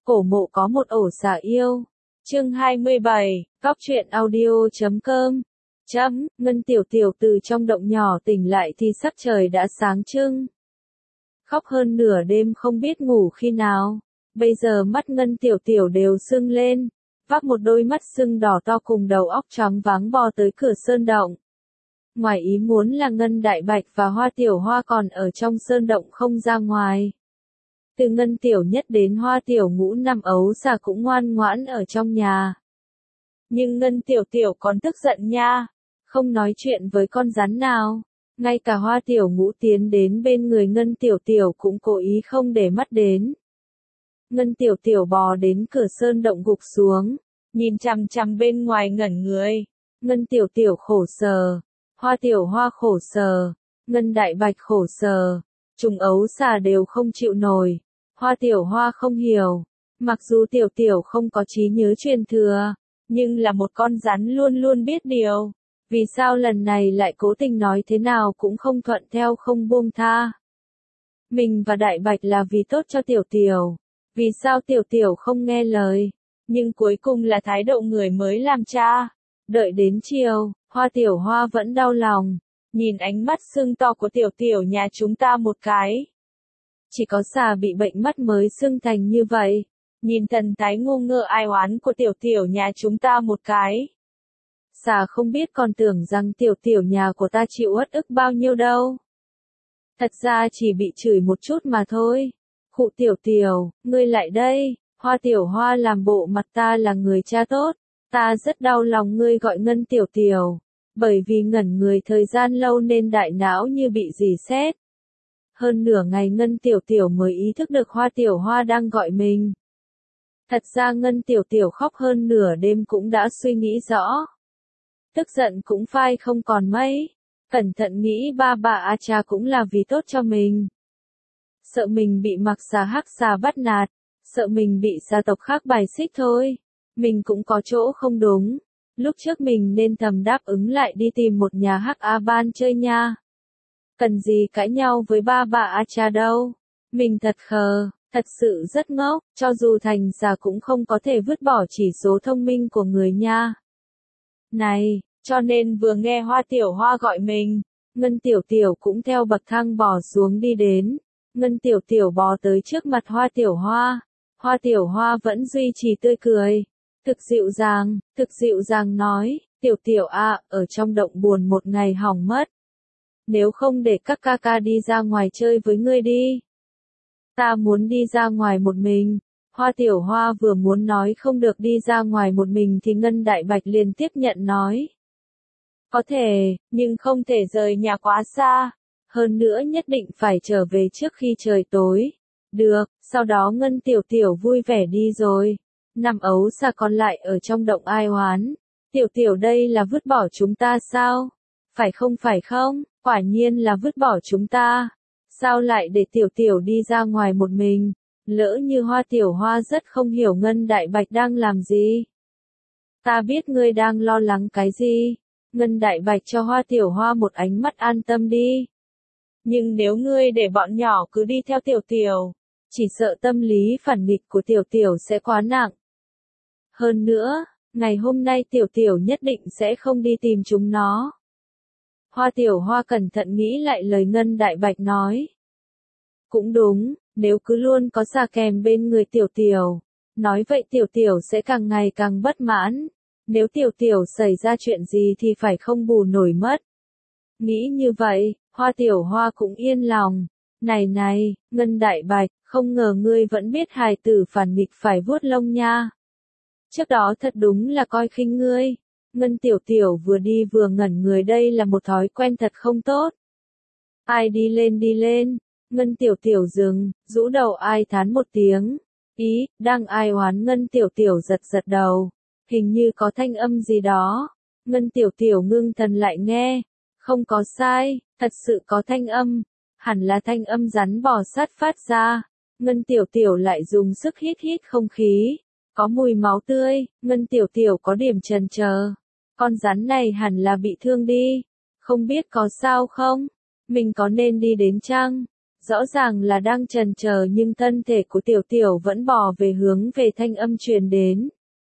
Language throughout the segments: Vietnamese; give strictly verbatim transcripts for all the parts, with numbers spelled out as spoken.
Cổ mộ có một ổ xà yêu. Chương hai mươi bảy, Cóc truyện audio chấm com. Chấm, Ngân Tiểu Tiểu từ trong động nhỏ tỉnh lại thì sắc trời đã sáng trưng. Khóc hơn nửa đêm không biết ngủ khi nào. Bây giờ mắt Ngân Tiểu Tiểu đều sưng lên, vác một đôi mắt sưng đỏ to cùng đầu óc choáng váng bò tới cửa sơn động. Ngoài ý muốn là Ngân Đại Bạch và Hoa Tiểu Hoa còn ở trong sơn động không ra ngoài. Từ Ngân Tiểu Nhất đến Hoa Tiểu Ngũ năm ấu xà cũng ngoan ngoãn ở trong nhà. Nhưng Ngân Tiểu Tiểu còn tức giận nha, không nói chuyện với con rắn nào. Ngay cả Hoa Tiểu Ngũ tiến đến bên người Ngân Tiểu Tiểu cũng cố ý không để mắt đến. Ngân Tiểu Tiểu bò đến cửa sơn động gục xuống, nhìn chằm chằm bên ngoài ngẩn người. Ngân Tiểu Tiểu khổ sở, Hoa Tiểu Hoa khổ sở, Ngân Đại Bạch khổ sở, trùng ấu xà đều không chịu nổi. Hoa Tiểu Hoa không hiểu, mặc dù Tiểu Tiểu không có trí nhớ truyền thừa, nhưng là một con rắn luôn luôn biết điều. Vì sao lần này lại cố tình nói thế nào cũng không thuận theo không buông tha. Mình và Đại Bạch là vì tốt cho Tiểu Tiểu. Vì sao Tiểu Tiểu không nghe lời? Nhưng cuối cùng là thái độ người mới làm cha. Đợi đến chiều, Hoa Tiểu Hoa vẫn đau lòng. Nhìn ánh mắt sưng to của Tiểu Tiểu nhà chúng ta một cái. Chỉ có xà bị bệnh mắt mới sưng thành như vậy. Nhìn thần thái ngu ngơ ai oán của Tiểu Tiểu nhà chúng ta một cái. Xà không biết còn tưởng rằng Tiểu Tiểu nhà của ta chịu uất ức bao nhiêu đâu. Thật ra chỉ bị chửi một chút mà thôi. Khụ Tiểu Tiểu, ngươi lại đây. Hoa Tiểu Hoa làm bộ mặt ta là người cha tốt. Ta rất đau lòng ngươi gọi Ngân Tiểu Tiểu. Bởi vì ngẩn người thời gian lâu nên đại não như bị rỉ sét. Hơn nửa ngày Ngân Tiểu Tiểu mới ý thức được Hoa Tiểu Hoa đang gọi mình. Thật ra Ngân Tiểu Tiểu khóc hơn nửa đêm cũng đã suy nghĩ rõ. Tức giận cũng phai không còn mấy. Cẩn thận nghĩ ba bà a cha cũng là vì tốt cho mình. Sợ mình bị mặc xà hắc xà bắt nạt. Sợ mình bị gia tộc khác bài xích thôi. Mình cũng có chỗ không đúng. Lúc trước mình nên thầm đáp ứng lại đi tìm một nhà hắc A Ban chơi nha. Cần gì cãi nhau với ba bà a cha đâu. Mình thật khờ, thật sự rất ngốc. Cho dù thành xà cũng không có thể vứt bỏ chỉ số thông minh của người nha. Này, cho nên vừa nghe Hoa Tiểu Hoa gọi mình, Ngân Tiểu Tiểu cũng theo bậc thang bò xuống đi đến. Ngân Tiểu Tiểu bò tới trước mặt Hoa Tiểu Hoa. Hoa Tiểu Hoa vẫn duy trì tươi cười. Thực dịu dàng, thực dịu dàng nói, Tiểu Tiểu à, ở trong động buồn một ngày hỏng mất. Nếu không để các ca ca đi ra ngoài chơi với ngươi đi. Ta muốn đi ra ngoài một mình. Hoa Tiểu Hoa vừa muốn nói không được đi ra ngoài một mình thì Ngân Đại Bạch liền tiếp nhận nói. Có thể, nhưng không thể rời nhà quá xa. Hơn nữa nhất định phải trở về trước khi trời tối. Được, sau đó Ngân Tiểu Tiểu vui vẻ đi rồi. Năm ấu xà còn lại ở trong động ai oán. Tiểu Tiểu đây là vứt bỏ chúng ta sao? Phải không phải không? Quả nhiên là vứt bỏ chúng ta. Sao lại để Tiểu Tiểu đi ra ngoài một mình? Lỡ như Hoa Tiểu Hoa rất không hiểu Ngân Đại Bạch đang làm gì. Ta biết ngươi đang lo lắng cái gì. Ngân Đại Bạch cho Hoa Tiểu Hoa một ánh mắt an tâm đi. Nhưng nếu ngươi để bọn nhỏ cứ đi theo Tiểu Tiểu, chỉ sợ tâm lý phản nghịch của Tiểu Tiểu sẽ quá nặng. Hơn nữa, ngày hôm nay Tiểu Tiểu nhất định sẽ không đi tìm chúng nó. Hoa Tiểu Hoa cẩn thận nghĩ lại lời Ngân Đại Bạch nói. Cũng đúng, nếu cứ luôn có xà kèm bên người Tiểu Tiểu, nói vậy Tiểu Tiểu sẽ càng ngày càng bất mãn. Nếu Tiểu Tiểu xảy ra chuyện gì thì phải không bù nổi mất. Nghĩ như vậy, Hoa Tiểu Hoa cũng yên lòng. Này này, Ngân Đại Bạch, không ngờ ngươi vẫn biết hài tử phản nghịch phải vuốt lông nha. Trước đó thật đúng là coi khinh ngươi. Ngân Tiểu Tiểu vừa đi vừa ngẩn người, đây là một thói quen thật không tốt. Ai đi lên đi lên. Ngân Tiểu Tiểu dừng, rũ đầu ai thán một tiếng. Ý, đang ai oán Ngân Tiểu Tiểu giật giật đầu. Hình như có thanh âm gì đó. Ngân Tiểu Tiểu ngưng thần lại nghe. Không có sai, thật sự có thanh âm. Hẳn là thanh âm rắn bò sát phát ra. Ngân Tiểu Tiểu lại dùng sức hít hít không khí. Có mùi máu tươi. Ngân Tiểu Tiểu có điểm chần chờ. Con rắn này hẳn là bị thương đi. Không biết có sao không? Mình có nên đi đến chăng? Rõ ràng là đang chần chờ nhưng thân thể của tiểu tiểu vẫn bò về hướng về thanh âm truyền đến.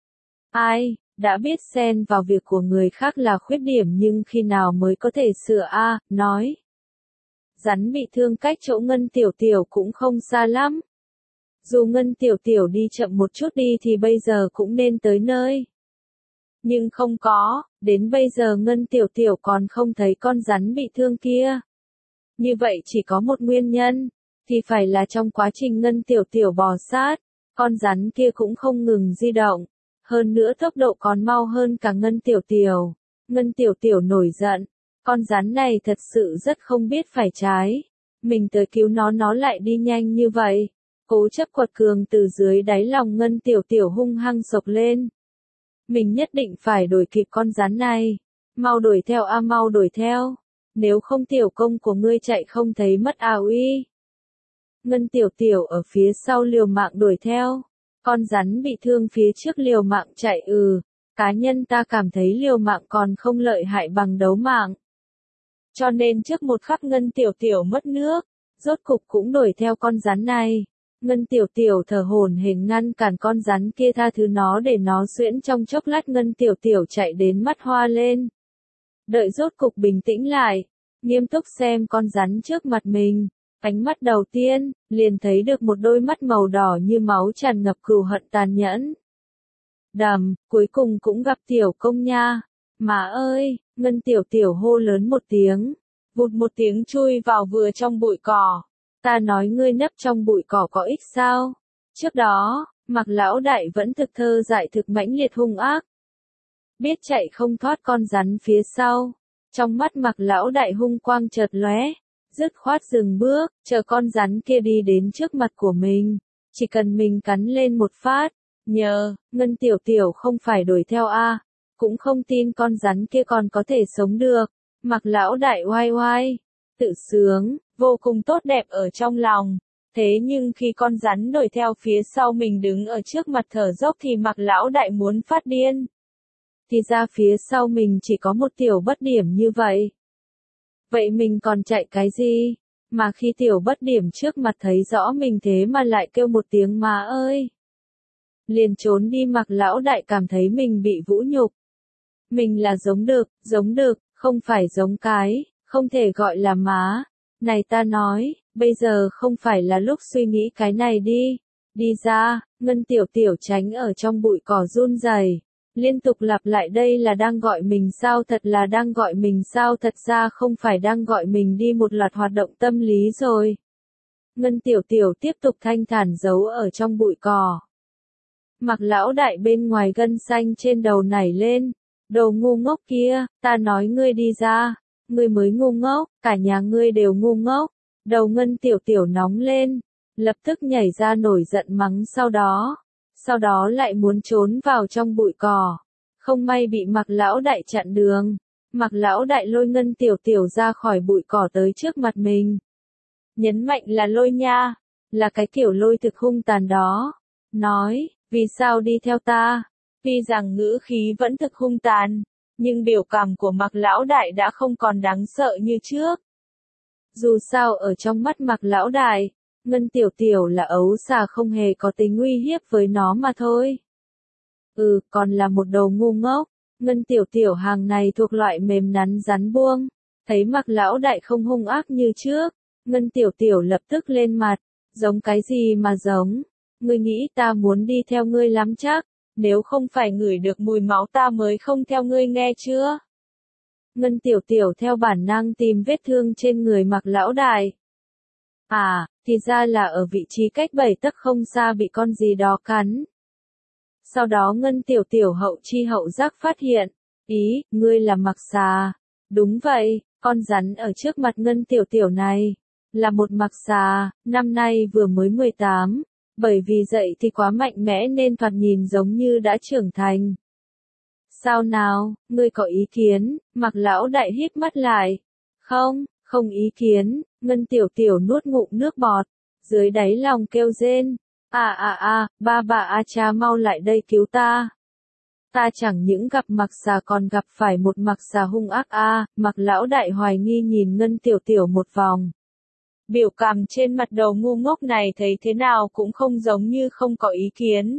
Ai, đã biết xen vào việc của người khác là khuyết điểm nhưng khi nào mới có thể sửa a, nói. Rắn bị thương cách chỗ Ngân tiểu tiểu cũng không xa lắm. Dù Ngân tiểu tiểu đi chậm một chút đi thì bây giờ cũng nên tới nơi. Nhưng không có, đến bây giờ Ngân tiểu tiểu còn không thấy con rắn bị thương kia. Như vậy chỉ có một nguyên nhân, thì phải là trong quá trình Ngân tiểu tiểu bò sát, con rắn kia cũng không ngừng di động, hơn nữa tốc độ còn mau hơn cả Ngân tiểu tiểu. Ngân tiểu tiểu nổi giận, con rắn này thật sự rất không biết phải trái, mình tới cứu nó nó lại đi nhanh như vậy. Cố chấp quật cường từ dưới đáy lòng Ngân tiểu tiểu hung hăng sộc lên. Mình nhất định phải đuổi kịp con rắn này, mau đuổi theo a mau đuổi theo. Nếu không tiểu công của ngươi chạy không thấy mất à uy. Ngân tiểu tiểu ở phía sau liều mạng đuổi theo. Con rắn bị thương phía trước liều mạng chạy ừ. Cá nhân ta cảm thấy liều mạng còn không lợi hại bằng đấu mạng. Cho nên trước một khắc Ngân tiểu tiểu mất nước, rốt cục cũng đuổi theo con rắn này. Ngân tiểu tiểu thở hổn hển ngăn cản con rắn kia tha thứ nó để nó xuyễn trong chốc lát Ngân tiểu tiểu chạy đến mắt hoa lên. Đợi rốt cục bình tĩnh lại, nghiêm túc xem con rắn trước mặt mình, ánh mắt đầu tiên, liền thấy được một đôi mắt màu đỏ như máu tràn ngập cừu hận tàn nhẫn. Đầm, cuối cùng cũng gặp tiểu công nha. Má ơi, Ngân tiểu tiểu hô lớn một tiếng, vụt một tiếng chui vào vừa trong bụi cỏ. Ta nói ngươi nấp trong bụi cỏ có ích sao? Trước đó, Mạc lão đại vẫn thực thơ dại thực mãnh liệt hung ác. Biết chạy không thoát con rắn phía sau. Trong mắt Mạc lão đại hung quang chợt lóe, dứt khoát dừng bước, chờ con rắn kia đi đến trước mặt của mình. Chỉ cần mình cắn lên một phát, nhờ, Ngân tiểu tiểu không phải đuổi theo a, cũng không tin con rắn kia còn có thể sống được. Mạc lão đại oai oai, tự sướng, vô cùng tốt đẹp ở trong lòng. Thế nhưng khi con rắn đuổi theo phía sau mình đứng ở trước mặt thở dốc thì Mạc lão đại muốn phát điên. Thì ra phía sau mình chỉ có một tiểu bất điểm như vậy. Vậy mình còn chạy cái gì? Mà khi tiểu bất điểm trước mặt thấy rõ mình thế mà lại kêu một tiếng má ơi. Liền trốn đi Mạc lão đại cảm thấy mình bị vũ nhục. Mình là giống được, giống được, không phải giống cái, không thể gọi là má. Này ta nói, bây giờ không phải là lúc suy nghĩ cái này đi. Đi ra, Ngân tiểu tiểu tránh ở trong bụi cỏ run rẩy. Liên tục lặp lại đây là đang gọi mình sao thật là đang gọi mình sao thật ra không phải đang gọi mình đi một loạt hoạt động tâm lý rồi. Ngân tiểu tiểu tiếp tục thanh thản giấu ở trong bụi cỏ. Mạc lão đại bên ngoài gân xanh trên đầu nảy lên. Đồ ngu ngốc kia, ta nói ngươi đi ra. Ngươi mới ngu ngốc, cả nhà ngươi đều ngu ngốc. Đầu Ngân tiểu tiểu nóng lên. Lập tức nhảy ra nổi giận mắng sau đó. Sau đó lại muốn trốn vào trong bụi cỏ. Không may bị Mạc lão đại chặn đường. Mạc lão đại lôi Ngân tiểu tiểu ra khỏi bụi cỏ tới trước mặt mình. Nhấn mạnh là lôi nha, là cái kiểu lôi thực hung tàn đó. Nói, vì sao đi theo ta? Tuy rằng ngữ khí vẫn thực hung tàn, nhưng biểu cảm của Mạc lão đại đã không còn đáng sợ như trước. Dù sao ở trong mắt Mạc lão đại, Ngân tiểu tiểu là ấu xà không hề có tính uy hiếp với nó mà thôi. Ừ, còn là một đầu ngu ngốc. Ngân tiểu tiểu hàng này thuộc loại mềm nắn rắn buông. Thấy Mạc lão đại không hung ác như trước, Ngân tiểu tiểu lập tức lên mặt. Giống cái gì mà giống? Ngươi nghĩ ta muốn đi theo ngươi lắm chắc? Nếu không phải ngửi được mùi máu ta mới không theo ngươi nghe chưa? Ngân tiểu tiểu theo bản năng tìm vết thương trên người Mạc lão đại. À, thì ra là ở vị trí cách bảy tấc không xa bị con gì đó cắn. Sau đó Ngân tiểu tiểu hậu chi hậu giác phát hiện, ý, ngươi là Mạc xà. Đúng vậy, con rắn ở trước mặt Ngân tiểu tiểu này, là một Mạc xà, năm nay vừa mới mười tám, bởi vì dậy thì quá mạnh mẽ nên thoạt nhìn giống như đã trưởng thành. Sao nào, ngươi có ý kiến? Mạc lão đại híp mắt lại. Không, không ý kiến. Ngân tiểu tiểu nuốt ngụm nước bọt, dưới đáy lòng kêu rên. À à à, ba bà a cha mau lại đây cứu ta. Ta chẳng những gặp Mạc xà còn gặp phải một Mạc xà hung ác a. Mạc lão đại hoài nghi nhìn Ngân tiểu tiểu một vòng. Biểu cảm trên mặt đầu ngu ngốc này thấy thế nào cũng không giống như không có ý kiến.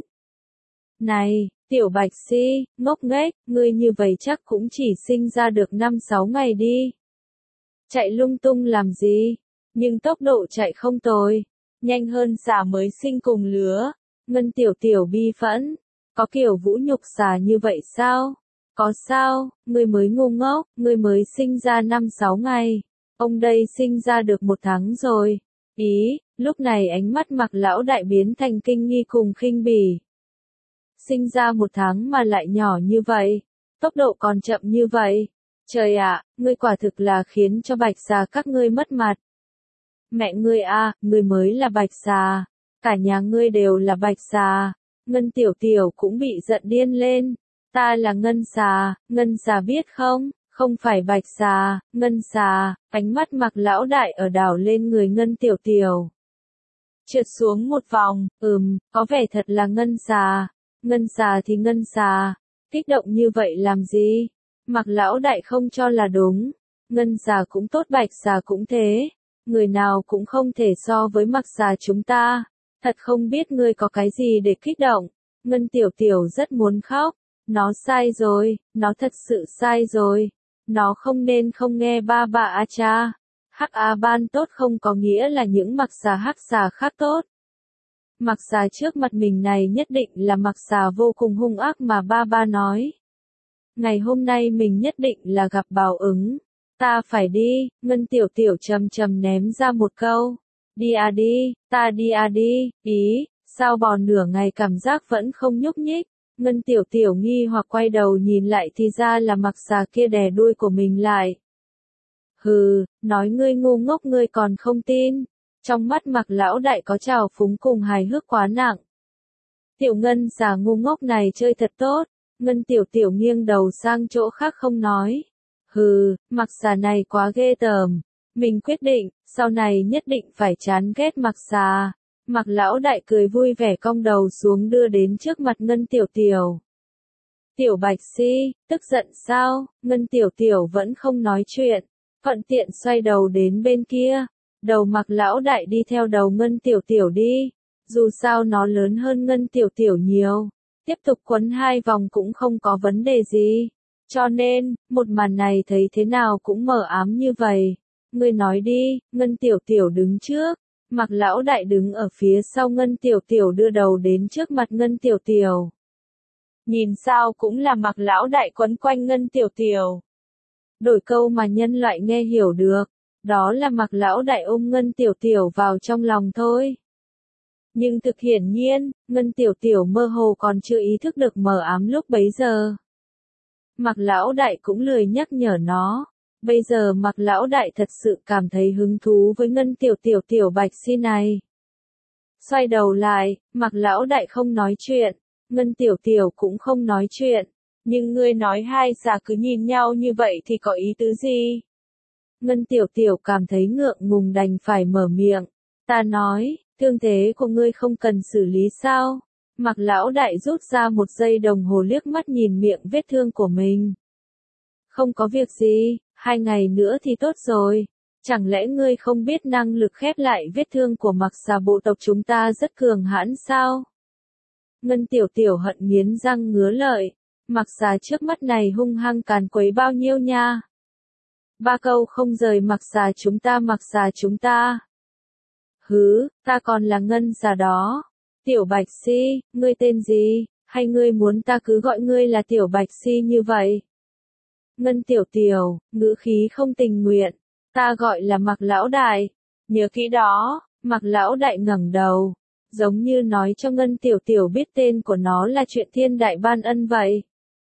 Này, tiểu Bạch Si, ngốc nghếch, ngươi như vậy chắc cũng chỉ sinh ra được năm sáu ngày đi. Chạy lung tung làm gì? Nhưng tốc độ chạy không tồi. Nhanh hơn xà mới sinh cùng lứa. Ngân tiểu tiểu bi phẫn. Có kiểu vũ nhục xà như vậy sao? Có sao, ngươi mới ngu ngốc, ngươi mới sinh ra năm sáu ngày. Ông đây sinh ra được một tháng rồi. Ý, lúc này ánh mắt Mạc lão đại biến thành kinh nghi cùng khinh bỉ. Sinh ra một tháng mà lại nhỏ như vậy, tốc độ còn chậm như vậy. Trời ạ, ngươi quả thực là khiến cho Bạch xà các ngươi mất mặt. Mẹ ngươi a, ngươi mới là Bạch xà, cả nhà ngươi đều là Bạch xà. Ngân tiểu tiểu cũng bị giận điên lên. Ta là Ngân xà, Ngân xà biết không? Không phải Bạch xà, Ngân xà. Ánh mắt Mạc lão đại ở đảo lên người Ngân tiểu tiểu. Trượt xuống một vòng, ừm, có vẻ thật là Ngân xà. Ngân xà thì Ngân xà. Kích động như vậy làm gì? Mạc lão đại không cho là đúng. Ngân xà cũng tốt, Bạch xà cũng thế. Người nào cũng không thể so với Mạc xà chúng ta. Thật không biết ngươi có cái gì để kích động. Ngân tiểu tiểu rất muốn khóc. Nó sai rồi, nó thật sự sai rồi. Nó không nên không nghe ba bà a cha. Hắc A Ban tốt không có nghĩa là những Mạc xà hắc xà khác tốt. Mạc xà trước mặt mình này nhất định là Mạc xà vô cùng hung ác mà ba ba nói. Ngày hôm nay mình nhất định là gặp báo ứng. Ta phải đi, Ngân tiểu tiểu trầm trầm ném ra một câu. Đi à đi, ta đi à đi, ý, sao bò nửa ngày cảm giác vẫn không nhúc nhích. Ngân tiểu tiểu nghi hoặc quay đầu nhìn lại thì ra là Mạc xà kia đè đuôi của mình lại. Hừ, nói ngươi ngu ngốc ngươi còn không tin. Trong mắt Mạc lão đại có trào phúng cùng hài hước quá nặng. Tiểu Ngân xà ngu ngốc này chơi thật tốt. Ngân tiểu tiểu nghiêng đầu sang chỗ khác không nói. Hừ, Mạc xà này quá ghê tởm. Mình quyết định, sau này nhất định phải chán ghét Mạc xà. Mạc lão đại cười vui vẻ cong đầu xuống đưa đến trước mặt Ngân tiểu tiểu. Tiểu Bạch Si, tức giận sao? Ngân tiểu tiểu vẫn không nói chuyện. Thuận tiện xoay đầu đến bên kia. Đầu Mạc lão đại đi theo đầu Ngân tiểu tiểu đi. Dù sao nó lớn hơn Ngân tiểu tiểu nhiều. Tiếp tục quấn hai vòng cũng không có vấn đề gì. Cho nên, một màn này thấy thế nào cũng mờ ám như vậy. Ngươi nói đi, Ngân tiểu tiểu đứng trước. Mạc lão đại đứng ở phía sau Ngân tiểu tiểu đưa đầu đến trước mặt Ngân tiểu tiểu. Nhìn sao cũng là Mạc lão đại quấn quanh Ngân tiểu tiểu. Đổi câu mà nhân loại nghe hiểu được, đó là Mạc lão đại ôm Ngân tiểu tiểu vào trong lòng thôi. Nhưng thực hiển nhiên, Ngân tiểu tiểu mơ hồ còn chưa ý thức được mờ ám lúc bấy giờ. Mạc lão đại cũng lười nhắc nhở nó. Bây giờ Mạc lão đại thật sự cảm thấy hứng thú với Ngân tiểu tiểu tiểu Bạch Si này. Xoay đầu lại, Mạc lão đại không nói chuyện, Ngân tiểu tiểu cũng không nói chuyện. Nhưng ngươi nói hai xà cứ nhìn nhau như vậy thì có ý tứ gì? Ngân tiểu tiểu cảm thấy ngượng ngùng đành phải mở miệng. Ta nói, thương thế của ngươi không cần xử lý sao? Mạc lão đại rút ra một giây đồng hồ liếc mắt nhìn miệng vết thương của mình. Không có việc gì, hai ngày nữa thì tốt rồi. Chẳng lẽ ngươi không biết năng lực khép lại vết thương của Mạc xà bộ tộc chúng ta rất cường hãn sao? Ngân tiểu tiểu hận nghiến răng ngứa lợi. Mạc xà trước mắt này hung hăng càn quấy bao nhiêu nha. Ba câu không rời Mạc xà chúng ta Mạc xà chúng ta. Hứ, ta còn là Ngân xà đó. Tiểu Bạch Si, ngươi tên gì, hay ngươi muốn ta cứ gọi ngươi là Tiểu Bạch Si như vậy? Ngân tiểu tiểu, ngữ khí không tình nguyện. Ta gọi là Mạc lão đại. Nhớ kỹ đó, Mạc lão đại ngẩng đầu. Giống như nói cho Ngân tiểu tiểu biết tên của nó là chuyện thiên đại ban ân vậy.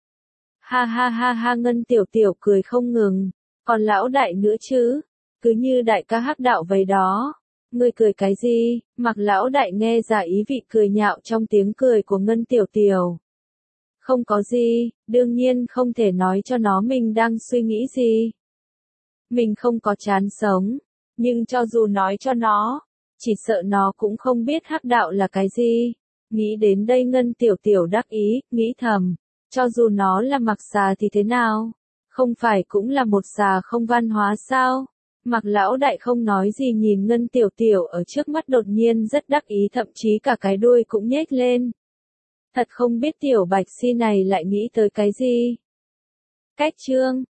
Ha ha ha ha Ngân tiểu tiểu cười không ngừng. Còn lão đại nữa chứ? Cứ như đại ca hắc đạo vậy đó. Ngươi cười cái gì? Mạc lão đại nghe ra ý vị cười nhạo trong tiếng cười của Ngân tiểu tiểu. Không có gì, đương nhiên không thể nói cho nó mình đang suy nghĩ gì. Mình không có chán sống, nhưng cho dù nói cho nó, chỉ sợ nó cũng không biết hắc đạo là cái gì. Nghĩ đến đây Ngân tiểu tiểu đắc ý, nghĩ thầm, cho dù nó là Mạc xà thì thế nào? Không phải cũng là một xà không văn hóa sao? Mạc lão đại không nói gì nhìn Ngân Tiểu Tiểu ở trước mắt đột nhiên rất đắc ý thậm chí cả cái đuôi cũng nhếch lên. Thật không biết Tiểu Bạch Si này lại nghĩ tới cái gì. Cách chương